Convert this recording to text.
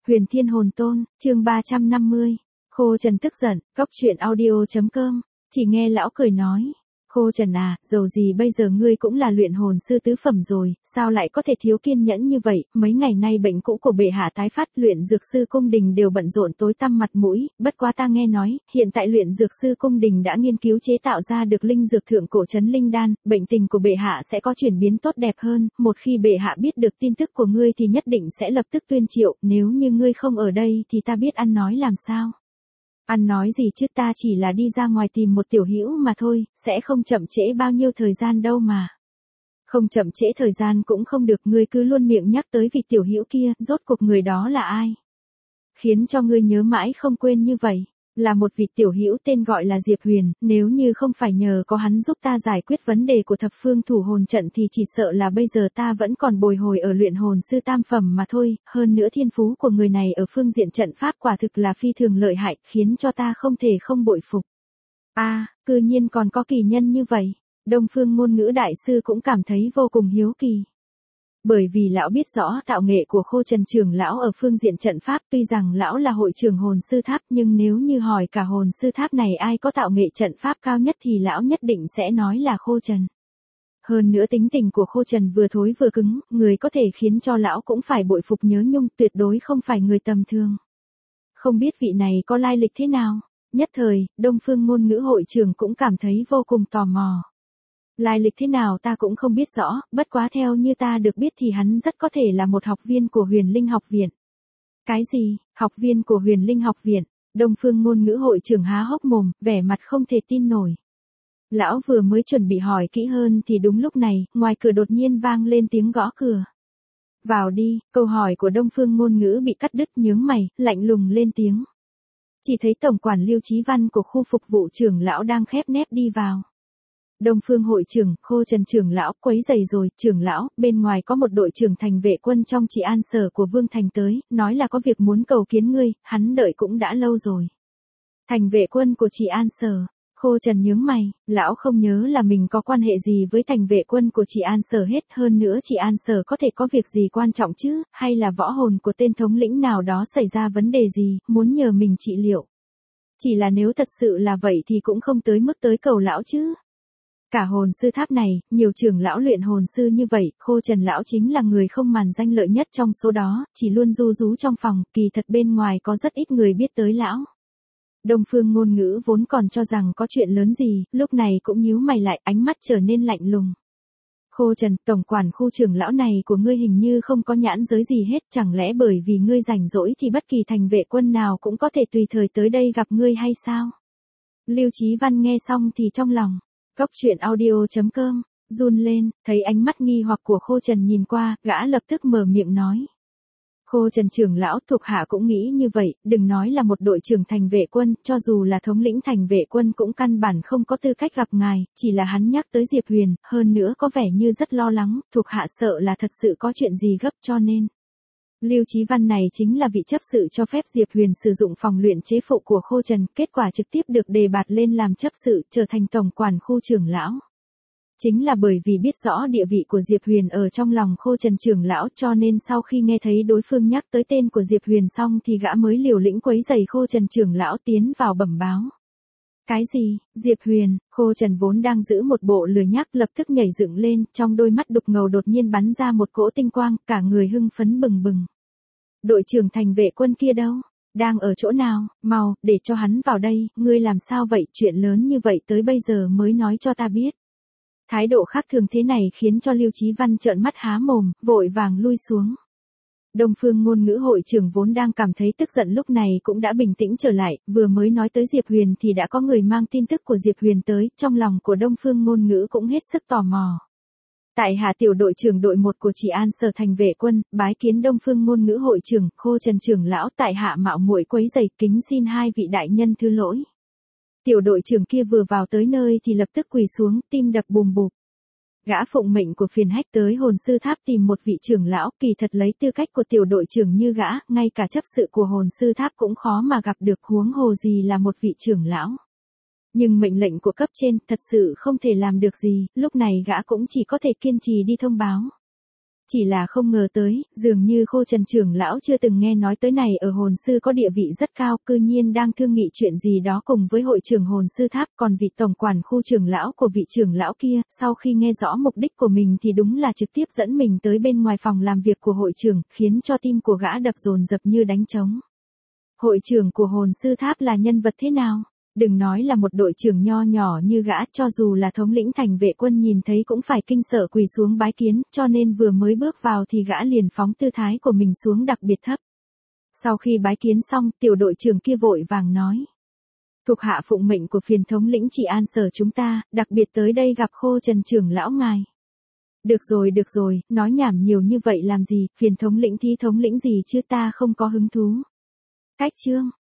Huyền Thiên Hồn Tôn, chương 350. Khô Trần tức giận, cóc truyện audio.com, chỉ nghe lão cười nói. Khô Trần à, dầu gì bây giờ ngươi cũng là luyện hồn sư tứ phẩm rồi, sao lại có thể thiếu kiên nhẫn như vậy, mấy ngày nay bệnh cũ của bệ hạ tái phát, luyện dược sư cung đình đều bận rộn tối tăm mặt mũi, bất quá ta nghe nói, hiện tại luyện dược sư cung đình đã nghiên cứu chế tạo ra được linh dược thượng cổ trấn linh đan, bệnh tình của bệ hạ sẽ có chuyển biến tốt đẹp hơn, một khi bệ hạ biết được tin tức của ngươi thì nhất định sẽ lập tức tuyên triệu, nếu như ngươi không ở đây thì ta biết ăn nói làm sao. Ăn nói gì chứ, ta chỉ là đi ra ngoài tìm một tiểu hữu mà thôi, sẽ không chậm trễ bao nhiêu thời gian đâu mà. Không chậm trễ thời gian cũng không được, ngươi cứ luôn miệng nhắc tới vị tiểu hữu kia, rốt cuộc người đó là ai? Khiến cho ngươi nhớ mãi không quên như vậy. Là một vị tiểu hữu tên gọi là Diệp Huyền, nếu như không phải nhờ có hắn giúp ta giải quyết vấn đề của thập phương thủ hồn trận thì chỉ sợ là bây giờ ta vẫn còn bồi hồi ở luyện hồn sư tam phẩm mà thôi, hơn nữa thiên phú của người này ở phương diện trận pháp quả thực là phi thường lợi hại, khiến cho ta không thể không bội phục. Cư nhiên còn có kỳ nhân như vậy, Đông Phương ngôn ngữ đại sư cũng cảm thấy vô cùng hiếu kỳ. Bởi vì lão biết rõ tạo nghệ của Khô Trần trưởng lão ở phương diện trận pháp, tuy rằng lão là hội trưởng hồn sư tháp nhưng nếu như hỏi cả hồn sư tháp này ai có tạo nghệ trận pháp cao nhất thì lão nhất định sẽ nói là Khô Trần. Hơn nữa tính tình của Khô Trần vừa thối vừa cứng, người có thể khiến cho lão cũng phải bội phục nhớ nhung, tuyệt đối không phải người tầm thường. Không biết vị này có lai lịch thế nào? Nhất thời, Đông Phương ngôn ngữ hội trưởng cũng cảm thấy vô cùng tò mò. Lai lịch thế nào ta cũng không biết rõ, bất quá theo như ta được biết thì hắn rất có thể là một học viên của Huyền Linh học viện. Cái gì, học viên của Huyền Linh học viện? Đông Phương ngôn ngữ hội trưởng há hốc mồm, vẻ mặt không thể tin nổi. Lão vừa mới chuẩn bị hỏi kỹ hơn thì đúng lúc này, ngoài cửa đột nhiên vang lên tiếng gõ cửa. Vào đi, câu hỏi của Đông Phương ngôn ngữ bị cắt đứt, nhướng mày, lạnh lùng lên tiếng. Chỉ thấy tổng quản Lưu Chí Văn của khu phục vụ trưởng lão đang khép nép đi vào. Đông Phương hội trưởng, Khô Trần trưởng lão, quấy rầy rồi, trưởng lão, bên ngoài có một đội trưởng thành vệ quân trong Trị An Sở của Vương Thành tới, nói là có việc muốn cầu kiến ngươi, hắn đợi cũng đã lâu rồi. Thành vệ quân của Trị An Sở, Khô Trần nhướng mày, lão không nhớ là mình có quan hệ gì với thành vệ quân của Trị An Sở hết, hơn nữa Trị An Sở có thể có việc gì quan trọng chứ, hay là võ hồn của tên thống lĩnh nào đó xảy ra vấn đề gì, muốn nhờ mình trị liệu. Chỉ là nếu thật sự là vậy thì cũng không tới mức tới cầu lão chứ. Cả hồn sư tháp này, nhiều trưởng lão luyện hồn sư như vậy, Khô Trần lão chính là người không màn danh lợi nhất trong số đó, chỉ luôn ru rú trong phòng, kỳ thật bên ngoài có rất ít người biết tới lão. Đông Phương ngôn ngữ vốn còn cho rằng có chuyện lớn gì, lúc này cũng nhíu mày lại, ánh mắt trở nên lạnh lùng. Khô Trần, tổng quản khu trưởng lão này của ngươi hình như không có nhãn giới gì hết, chẳng lẽ bởi vì ngươi rảnh rỗi thì bất kỳ thành vệ quân nào cũng có thể tùy thời tới đây gặp ngươi hay sao? Lưu Chí Văn nghe xong thì trong lòng. Cóc truyện audio.com, run lên, thấy ánh mắt nghi hoặc của Khô Trần nhìn qua, gã lập tức mở miệng nói. Khô Trần trưởng lão, thuộc hạ cũng nghĩ như vậy, đừng nói là một đội trưởng thành vệ quân, cho dù là thống lĩnh thành vệ quân cũng căn bản không có tư cách gặp ngài, chỉ là hắn nhắc tới Diệp Huyền, hơn nữa có vẻ như rất lo lắng, thuộc hạ sợ là thật sự có chuyện gì gấp cho nên. Lưu Chí Văn này chính là vị chấp sự cho phép Diệp Huyền sử dụng phòng luyện chế phụ của Khô Trần, kết quả trực tiếp được đề bạt lên làm chấp sự, trở thành tổng quản khu trưởng lão. Chính là bởi vì biết rõ địa vị của Diệp Huyền ở trong lòng Khô Trần trưởng lão cho nên sau khi nghe thấy đối phương nhắc tới tên của Diệp Huyền xong thì gã mới liều lĩnh quấy rầy Khô Trần trưởng lão tiến vào bẩm báo. Cái gì, Diệp Huyền? Khô Trần vốn đang giữ một bộ lười nhác lập tức nhảy dựng lên, trong đôi mắt đục ngầu đột nhiên bắn ra một cỗ tinh quang, cả người hưng phấn bừng bừng. Đội trưởng thành vệ quân kia đâu? Đang ở chỗ nào? Mau, để cho hắn vào đây, ngươi làm sao vậy, chuyện lớn như vậy tới bây giờ mới nói cho ta biết. Thái độ khác thường thế này khiến cho Lưu Chí Văn trợn mắt há mồm, vội vàng lui xuống. Đông Phương ngôn ngữ hội trưởng vốn đang cảm thấy tức giận lúc này cũng đã bình tĩnh trở lại, vừa mới nói tới Diệp Huyền thì đã có người mang tin tức của Diệp Huyền tới, trong lòng của Đông Phương ngôn ngữ cũng hết sức tò mò. Tại hạ tiểu đội trưởng đội 1 của Trị An Sở thành vệ quân, bái kiến Đông Phương ngôn ngữ hội trưởng, Khô Trần trưởng lão, tại hạ mạo muội quấy rầy, kính xin hai vị đại nhân thứ lỗi. Tiểu đội trưởng kia vừa vào tới nơi thì lập tức quỳ xuống, tim đập bùm bụp. Gã phụng mệnh của phiền hách tới hồn sư tháp tìm một vị trưởng lão, kỳ thật lấy tư cách của tiểu đội trưởng như gã, ngay cả chấp sự của hồn sư tháp cũng khó mà gặp được, huống hồ gì là một vị trưởng lão. Nhưng mệnh lệnh của cấp trên thật sự không thể làm được gì, lúc này gã cũng chỉ có thể kiên trì đi thông báo. Chỉ là không ngờ tới, dường như Khô Trần trưởng lão chưa từng nghe nói tới này ở hồn sư có địa vị rất cao, cư nhiên đang thương nghị chuyện gì đó cùng với hội trưởng hồn sư tháp, còn vị tổng quản khu trưởng lão của vị trưởng lão kia, sau khi nghe rõ mục đích của mình thì đúng là trực tiếp dẫn mình tới bên ngoài phòng làm việc của hội trưởng, khiến cho tim của gã đập dồn dập như đánh trống. Hội trưởng của hồn sư tháp là nhân vật thế nào? Đừng nói là một đội trưởng nho nhỏ như gã, cho dù là thống lĩnh thành vệ quân nhìn thấy cũng phải kinh sợ quỳ xuống bái kiến, cho nên vừa mới bước vào thì gã liền phóng tư thái của mình xuống đặc biệt thấp. Sau khi bái kiến xong, tiểu đội trưởng kia vội vàng nói. Thuộc hạ phụng mệnh của phiền thống lĩnh trị an sở chúng ta, đặc biệt tới đây gặp Khô Trần trưởng lão ngài. Được rồi, nói nhảm nhiều như vậy làm gì, phiền thống lĩnh thí thống lĩnh gì chứ ta không có hứng thú. Cách chương.